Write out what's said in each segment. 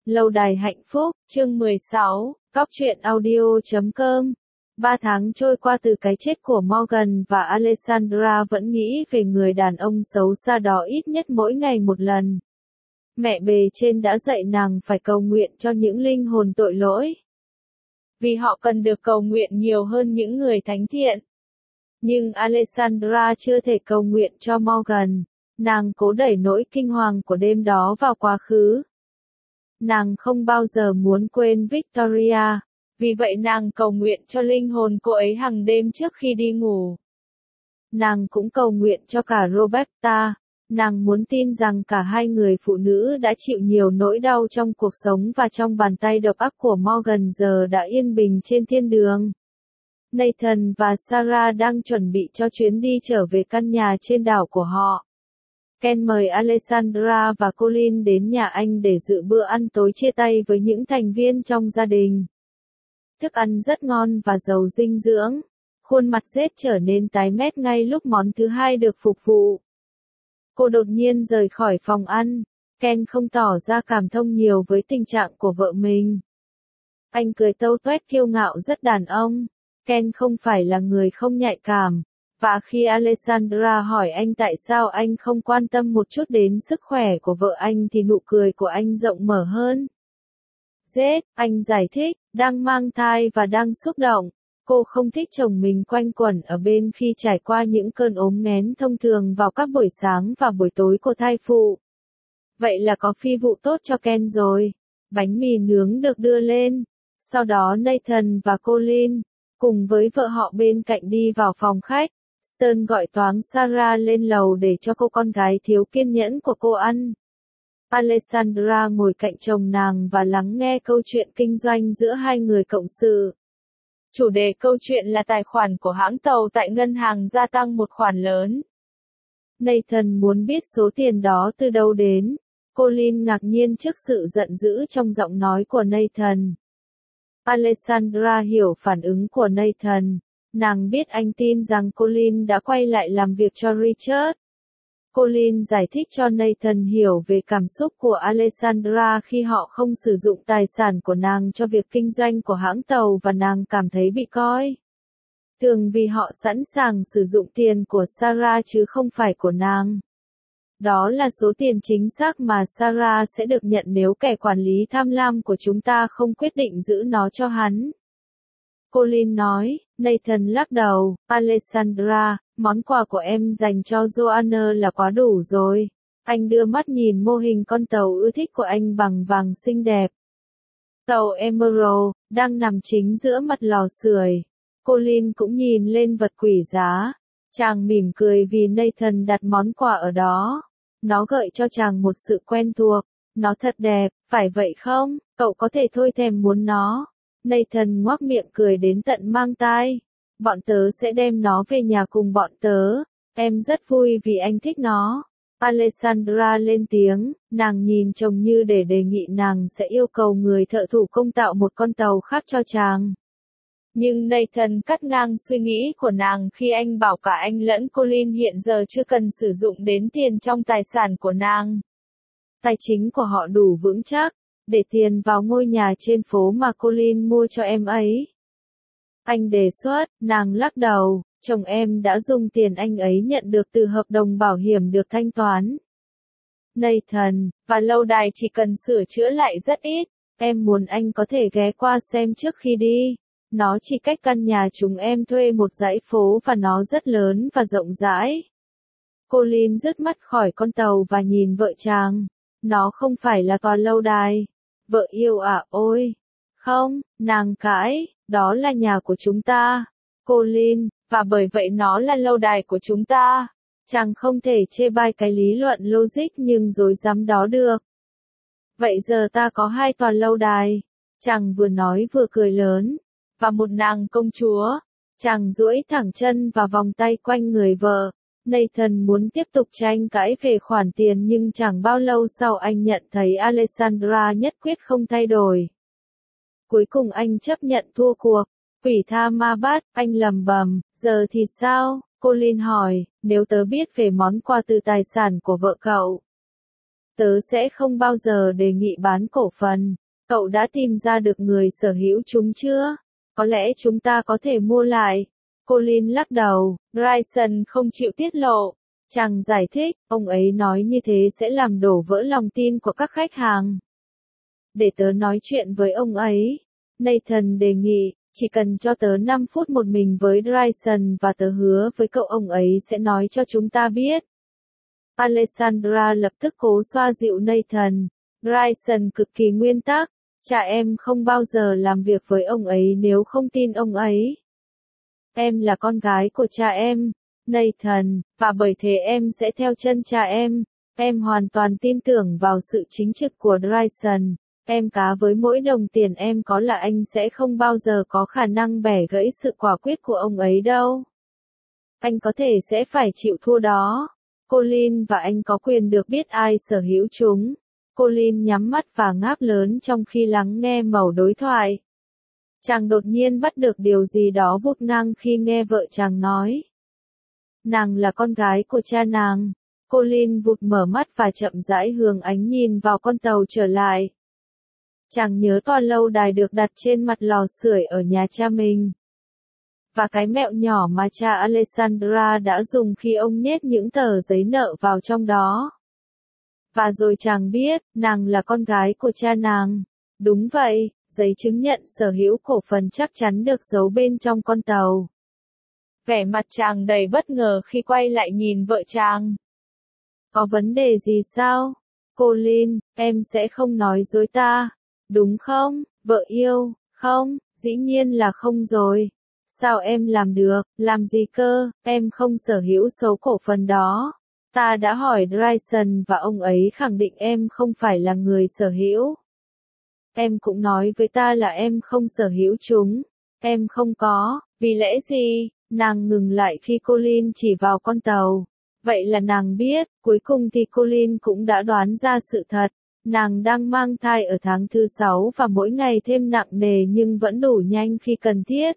Lâu đài hạnh phúc, chương 16, Cóc truyện audio.com. 3 tháng trôi qua từ cái chết của Morgan và Alessandra vẫn nghĩ về người đàn ông xấu xa đó ít nhất mỗi ngày một lần. Mẹ bề trên đã dạy nàng phải cầu nguyện cho những linh hồn tội lỗi. Vì họ cần được cầu nguyện nhiều hơn những người thánh thiện. Nhưng Alessandra chưa thể cầu nguyện cho Morgan. Nàng cố đẩy nỗi kinh hoàng của đêm đó vào quá khứ. Nàng không bao giờ muốn quên Victoria, vì vậy nàng cầu nguyện cho linh hồn cô ấy hàng đêm trước khi đi ngủ. Nàng cũng cầu nguyện cho cả Roberta, nàng muốn tin rằng cả hai người phụ nữ đã chịu nhiều nỗi đau trong cuộc sống và trong bàn tay độc ác của Morgan giờ đã yên bình trên thiên đường. Nathan và Sarah đang chuẩn bị cho chuyến đi trở về căn nhà trên đảo của họ. Ken mời Alessandra và Colin đến nhà anh để dự bữa ăn tối chia tay với những thành viên trong gia đình. Thức ăn rất ngon và giàu dinh dưỡng. Khuôn mặt Jade trở nên tái mét ngay lúc món thứ hai được phục vụ. Cô đột nhiên rời khỏi phòng ăn. Ken không tỏ ra cảm thông nhiều với tình trạng của vợ mình. Anh cười tâu tuét kiêu ngạo rất đàn ông. Ken không phải là người không nhạy cảm. Và khi Alessandra hỏi anh tại sao anh không quan tâm một chút đến sức khỏe của vợ anh thì nụ cười của anh rộng mở hơn. Jade, anh giải thích, đang mang thai và đang xúc động. Cô không thích chồng mình quanh quẩn ở bên khi trải qua những cơn ốm nghén thông thường vào các buổi sáng và buổi tối của thai phụ. Vậy là có phi vụ tốt cho Ken rồi. Bánh mì nướng được đưa lên. Sau đó Nathan và Colin, cùng với vợ họ bên cạnh đi vào phòng khách. Stern gọi toáng Sarah lên lầu để cho cô con gái thiếu kiên nhẫn của cô ăn. Alessandra ngồi cạnh chồng nàng và lắng nghe câu chuyện kinh doanh giữa hai người cộng sự. Chủ đề câu chuyện là tài khoản của hãng tàu tại ngân hàng gia tăng một khoản lớn. Nathan muốn biết số tiền đó từ đâu đến. Colin ngạc nhiên trước sự giận dữ trong giọng nói của Nathan. Alessandra hiểu phản ứng của Nathan. Nàng biết anh tin rằng Colin đã quay lại làm việc cho Richard. Colin giải thích cho Nathan hiểu về cảm xúc của Alessandra khi họ không sử dụng tài sản của nàng cho việc kinh doanh của hãng tàu và nàng cảm thấy bị coi thường vì họ sẵn sàng sử dụng tiền của Sarah chứ không phải của nàng. Đó là số tiền chính xác mà Sarah sẽ được nhận nếu kẻ quản lý tham lam của chúng ta không quyết định giữ nó cho hắn. Colin nói. Nathan lắc đầu. Alessandra, món quà của em dành cho Joanna là quá đủ rồi. Anh đưa mắt nhìn mô hình con tàu ưa thích của anh bằng vàng xinh đẹp. Tàu Emerald, đang nằm chính giữa mặt lò sưởi. Colin cũng nhìn lên vật quý giá. Chàng mỉm cười vì Nathan đặt món quà ở đó. Nó gợi cho chàng một sự quen thuộc. Nó thật đẹp, phải vậy không? Cậu có thể thôi thèm muốn nó. Nathan ngoác miệng cười đến tận mang tai. Bọn tớ sẽ đem nó về nhà cùng bọn tớ. Em rất vui vì anh thích nó. Alessandra lên tiếng, nàng nhìn chồng như để đề nghị nàng sẽ yêu cầu người thợ thủ công tạo một con tàu khác cho chàng. Nhưng Nathan cắt ngang suy nghĩ của nàng khi anh bảo cả anh lẫn Colin hiện giờ chưa cần sử dụng đến tiền trong tài sản của nàng. Tài chính của họ đủ vững chắc để tiền vào ngôi nhà trên phố mà Colin mua cho em ấy. Anh đề xuất, nàng lắc đầu, chồng em đã dùng tiền anh ấy nhận được từ hợp đồng bảo hiểm được thanh toán. Nathan, và lâu đài chỉ cần sửa chữa lại rất ít, em muốn anh có thể ghé qua xem trước khi đi. Nó chỉ cách căn nhà chúng em thuê một dãy phố và nó rất lớn và rộng rãi. Colin dứt mắt khỏi con tàu và nhìn vợ chàng. Nó không phải là tòa lâu đài. Vợ yêu à, ôi. Không, nàng cãi, đó là nhà của chúng ta. Colin, và bởi vậy nó là lâu đài của chúng ta. Chàng không thể chê bai cái lý luận logic nhưng dối dám đó được. Vậy giờ ta có 2 tòa lâu đài. Chàng vừa nói vừa cười lớn. Và một nàng công chúa. Chàng duỗi thẳng chân và vòng tay quanh người vợ. Nathan muốn tiếp tục tranh cãi về khoản tiền nhưng chẳng bao lâu sau anh nhận thấy Alessandra nhất quyết không thay đổi. Cuối cùng anh chấp nhận thua cuộc. Quỷ tha ma bắt, anh lầm bầm, giờ thì sao? Colin hỏi, nếu tớ biết về món quà từ tài sản của vợ cậu. Tớ sẽ không bao giờ đề nghị bán cổ phần. Cậu đã tìm ra được người sở hữu chúng chưa? Có lẽ chúng ta có thể mua lại. Colin lắc đầu, Bryson không chịu tiết lộ. Chàng giải thích, ông ấy nói như thế sẽ làm đổ vỡ lòng tin của các khách hàng. Để tớ nói chuyện với ông ấy. Nathan đề nghị, chỉ cần cho tớ 5 phút một mình với Bryson và tớ hứa với cậu ông ấy sẽ nói cho chúng ta biết. Alexandra lập tức cố xoa dịu Nathan. Bryson cực kỳ nguyên tắc. Cha em không bao giờ làm việc với ông ấy nếu không tin ông ấy. Em là con gái của cha em, Nathan, và bởi thế em sẽ theo chân cha em. Em hoàn toàn tin tưởng vào sự chính trực của Bryson. Em cá với mỗi đồng tiền em có là anh sẽ không bao giờ có khả năng bẻ gãy sự quả quyết của ông ấy đâu. Anh có thể sẽ phải chịu thua đó. Colin và anh có quyền được biết ai sở hữu chúng. Colin nhắm mắt và ngáp lớn trong khi lắng nghe mẩu đối thoại. Chàng đột nhiên bắt được điều gì đó vụt ngang khi nghe vợ chàng nói. Nàng là con gái của cha nàng. Colin vụt mở mắt và chậm rãi hướng ánh nhìn vào con tàu trở lại. Chàng nhớ toa lâu đài được đặt trên mặt lò sưởi ở nhà cha mình. Và cái mẹo nhỏ mà cha Alexandra đã dùng khi ông nhét những tờ giấy nợ vào trong đó. Và rồi chàng biết, nàng là con gái của cha nàng. Đúng vậy, giấy chứng nhận sở hữu cổ phần chắc chắn được giấu bên trong con tàu. Vẻ mặt chàng đầy bất ngờ khi quay lại nhìn vợ chàng. Có vấn đề gì sao? Colin, em sẽ không nói dối ta. Đúng không, vợ yêu? Không, dĩ nhiên là không rồi. Sao em làm được, làm gì cơ, em không sở hữu số cổ phần đó. Ta đã hỏi Bryson và ông ấy khẳng định em không phải là người sở hữu. Em cũng nói với ta là em không sở hữu chúng. Em không có, vì lẽ gì? Nàng ngừng lại khi Colin chỉ vào con tàu. Vậy là nàng biết, cuối cùng thì Colin cũng đã đoán ra sự thật. Nàng đang mang thai ở tháng thứ 6 và mỗi ngày thêm nặng nề nhưng vẫn đủ nhanh khi cần thiết.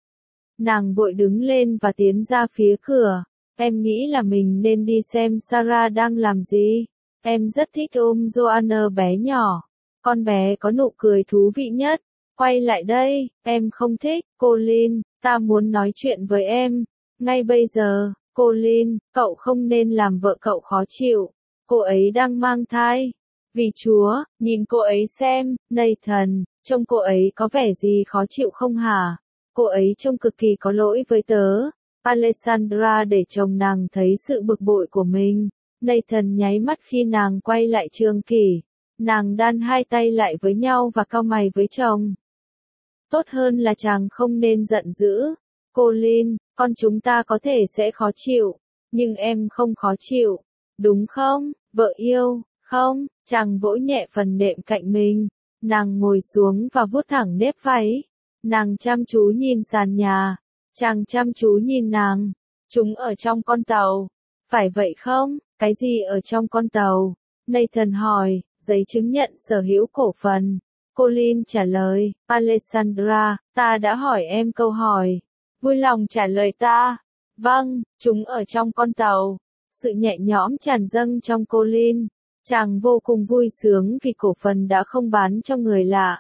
Nàng vội đứng lên và tiến ra phía cửa. Em nghĩ là mình nên đi xem Sarah đang làm gì. Em rất thích ôm Joanna bé nhỏ. Con bé có nụ cười thú vị nhất. Quay lại đây, em không thích, Colin, ta muốn nói chuyện với em. Ngay bây giờ, Colin, cậu không nên làm vợ cậu khó chịu. Cô ấy đang mang thai. Vì Chúa, nhìn cô ấy xem, Nathan, trông cô ấy có vẻ gì khó chịu không hả? Cô ấy trông cực kỳ có lỗi với tớ. Alexandra để chồng nàng thấy sự bực bội của mình. Nathan nháy mắt khi nàng quay lại Trương Kỷ. Nàng đan hai tay lại với nhau và cau mày với chồng. Tốt hơn là chàng không nên giận dữ. Colin, con chúng ta có thể sẽ khó chịu. Nhưng em không khó chịu. Đúng không, vợ yêu? Không, chàng vỗ nhẹ phần đệm cạnh mình. Nàng ngồi xuống và vuốt thẳng nếp váy. Nàng chăm chú nhìn sàn nhà. Chàng chăm chú nhìn nàng. Chúng ở trong con tàu. Phải vậy không? Cái gì ở trong con tàu? Nathan hỏi, giấy chứng nhận sở hữu cổ phần. Colin trả lời, Alexandra, ta đã hỏi em câu hỏi. Vui lòng trả lời ta. Vâng, chúng ở trong con tàu. Sự nhẹ nhõm tràn dâng trong Colin. Chàng vô cùng vui sướng vì cổ phần đã không bán cho người lạ.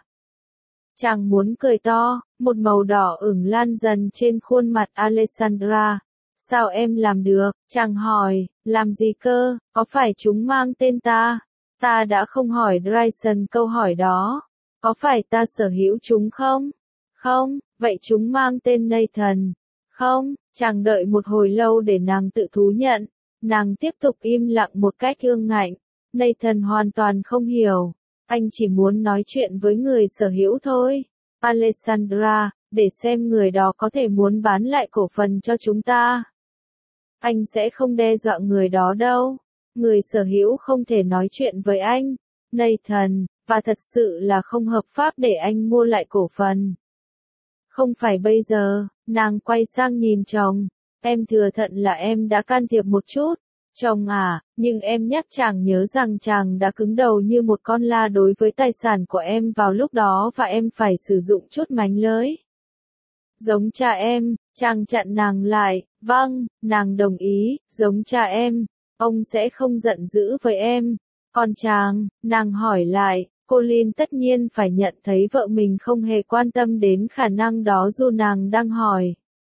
Chàng muốn cười to, một màu đỏ ửng lan dần trên khuôn mặt Alexandra. Sao em làm được? Chàng hỏi, làm gì cơ, có phải chúng mang tên ta? Ta đã không hỏi Bryson câu hỏi đó. Có phải ta sở hữu chúng không? Không, vậy chúng mang tên Nathan. Không, chàng đợi một hồi lâu để nàng tự thú nhận. Nàng tiếp tục im lặng một cách ương ngạnh. Nathan hoàn toàn không hiểu. Anh chỉ muốn nói chuyện với người sở hữu thôi. Alexandra, để xem người đó có thể muốn bán lại cổ phần cho chúng ta. Anh sẽ không đe dọa người đó đâu. Người sở hữu không thể nói chuyện với anh, Nathan, và thật sự là không hợp pháp để anh mua lại cổ phần. Không phải bây giờ, nàng quay sang nhìn chồng. Em thừa thận là em đã can thiệp một chút. Chồng à, nhưng em nhắc chàng nhớ rằng chàng đã cứng đầu như một con la đối với tài sản của em vào lúc đó và em phải sử dụng chút mánh lới. Giống cha em, chàng chặn nàng lại, vâng, nàng đồng ý, giống cha em, ông sẽ không giận dữ với em, Còn chàng, nàng hỏi lại, Colin tất nhiên phải nhận thấy vợ mình không hề quan tâm đến khả năng đó dù nàng đang hỏi.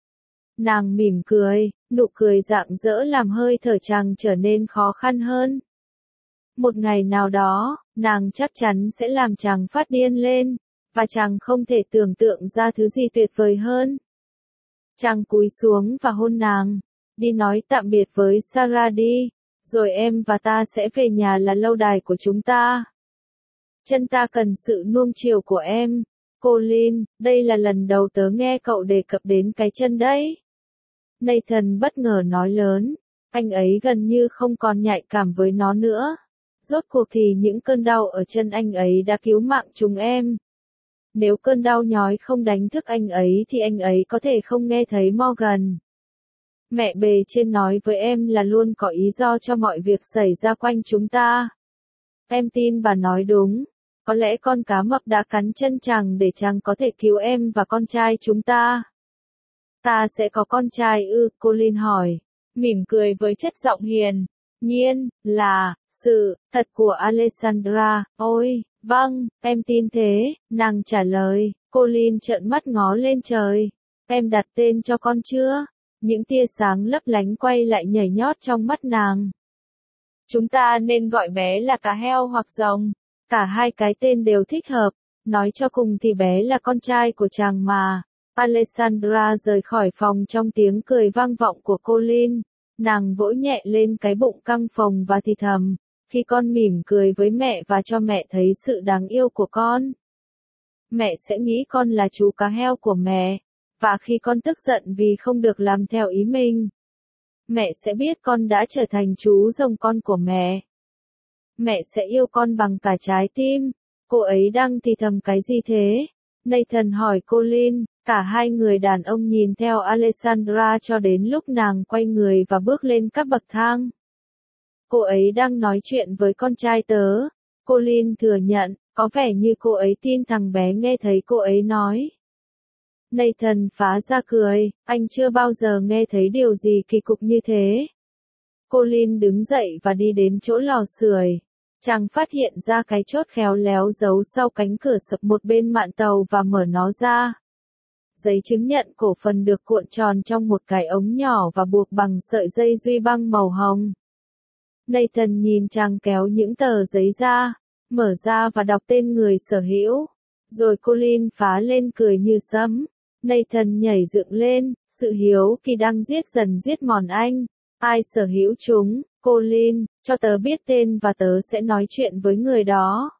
Nàng mỉm cười, nụ cười rạng rỡ làm hơi thở chàng trở nên khó khăn hơn. Một ngày nào đó, nàng chắc chắn sẽ làm chàng phát điên lên, và chàng không thể tưởng tượng ra thứ gì tuyệt vời hơn. Chàng cúi xuống và hôn nàng, đi nói tạm biệt với Sarah đi, rồi em và ta sẽ về nhà là lâu đài của chúng ta. Chân ta cần sự nuông chiều của em. Colin, đây là lần đầu tớ nghe cậu đề cập đến cái chân đấy. Nathan bất ngờ nói lớn, anh ấy gần như không còn nhạy cảm với nó nữa. Rốt cuộc thì những cơn đau ở chân anh ấy đã cứu mạng chúng em. Nếu cơn đau nhói không đánh thức anh ấy thì anh ấy có thể không nghe thấy Morgan. Mẹ bề trên nói với em là luôn có ý do cho mọi việc xảy ra quanh chúng ta. Em tin bà nói đúng. Có lẽ con cá mập đã cắn chân chàng để chàng có thể cứu em và con trai chúng ta. Ta sẽ có con trai ư? Colin hỏi, mỉm cười với chất giọng hiền. Nhiên, là, sự, thật của Alexandra. Ôi, vâng, em tin thế, nàng trả lời. Colin trợn mắt ngó lên trời. Em đặt tên cho con chưa? Những tia sáng lấp lánh quay lại nhảy nhót trong mắt nàng. Chúng ta nên gọi bé là cá heo hoặc rồng. Cả hai cái tên đều thích hợp. Nói cho cùng thì bé là con trai của chàng mà. Alexandra rời khỏi phòng trong tiếng cười vang vọng của Colin. Nàng vỗ nhẹ lên cái bụng căng phồng và thì thầm. Khi con mỉm cười với mẹ và cho mẹ thấy sự đáng yêu của con, mẹ sẽ nghĩ con là chú cá heo của mẹ. Và khi con tức giận vì không được làm theo ý mình, mẹ sẽ biết con đã trở thành chú rồng con của mẹ. Mẹ sẽ yêu con bằng cả trái tim. Cô ấy đang thì thầm cái gì thế? Nathan hỏi Colin. Cả hai người đàn ông nhìn theo Alexandra cho đến lúc nàng quay người và bước lên các bậc thang. Cô ấy đang nói chuyện với con trai tớ. Colin thừa nhận, có vẻ như cô ấy tin thằng bé nghe thấy cô ấy nói. Nathan phá ra cười, anh chưa bao giờ nghe thấy điều gì kỳ cục như thế. Colin đứng dậy và đi đến chỗ lò sưởi. Chàng phát hiện ra cái chốt khéo léo giấu sau cánh cửa sập một bên mạn tàu và mở nó ra. Giấy chứng nhận cổ phần được cuộn tròn trong một cái ống nhỏ và buộc bằng sợi dây duy băng màu hồng. Nathan nhìn chàng kéo những tờ giấy ra, mở ra và đọc tên người sở hữu. Rồi Colin phá lên cười như sấm. Nathan nhảy dựng lên, sự hiếu kỳ đang dần giết mòn anh. Ai sở hữu chúng? Colin, cho tớ biết tên và tớ sẽ nói chuyện với người đó.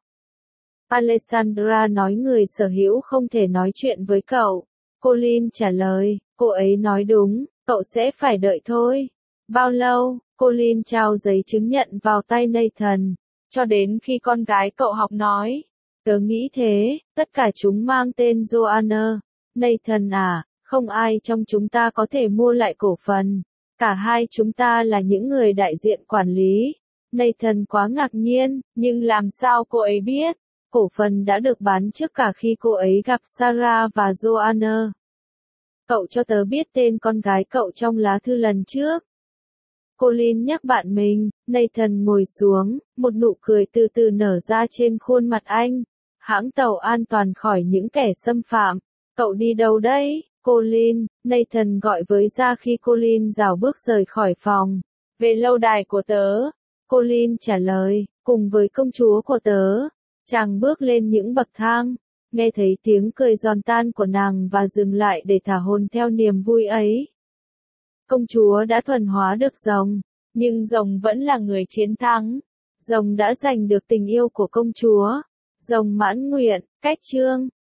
Alexandra nói người sở hữu không thể nói chuyện với cậu. Colin trả lời, cô ấy nói đúng, cậu sẽ phải đợi thôi. Bao lâu? Colin trao giấy chứng nhận vào tay Nathan. Cho đến khi con gái cậu học nói. Tớ nghĩ thế, tất cả chúng mang tên Joanna. Nathan à, không ai trong chúng ta có thể mua lại cổ phần. Cả hai chúng ta là những người đại diện quản lý. Nathan quá ngạc nhiên, nhưng làm sao cô ấy biết? Cổ phần đã được bán trước cả khi cô ấy gặp Sarah và Joanna. Cậu cho tớ biết tên con gái cậu trong lá thư lần trước. Colin nhắc bạn mình. Nathan ngồi xuống, một nụ cười từ từ nở ra trên khuôn mặt anh. Hãng tàu an toàn khỏi những kẻ xâm phạm. Cậu đi đâu đấy, Colin? Nathan gọi với ra khi Colin rảo bước rời khỏi phòng. Về lâu đài của tớ. Colin trả lời, cùng với công chúa của tớ. Chàng bước lên những bậc thang, nghe thấy tiếng cười giòn tan của nàng và dừng lại để thả hồn theo niềm vui ấy. Công chúa đã thuần hóa được rồng, nhưng rồng vẫn là người chiến thắng. Rồng đã giành được tình yêu của công chúa. Rồng mãn nguyện, cách chương.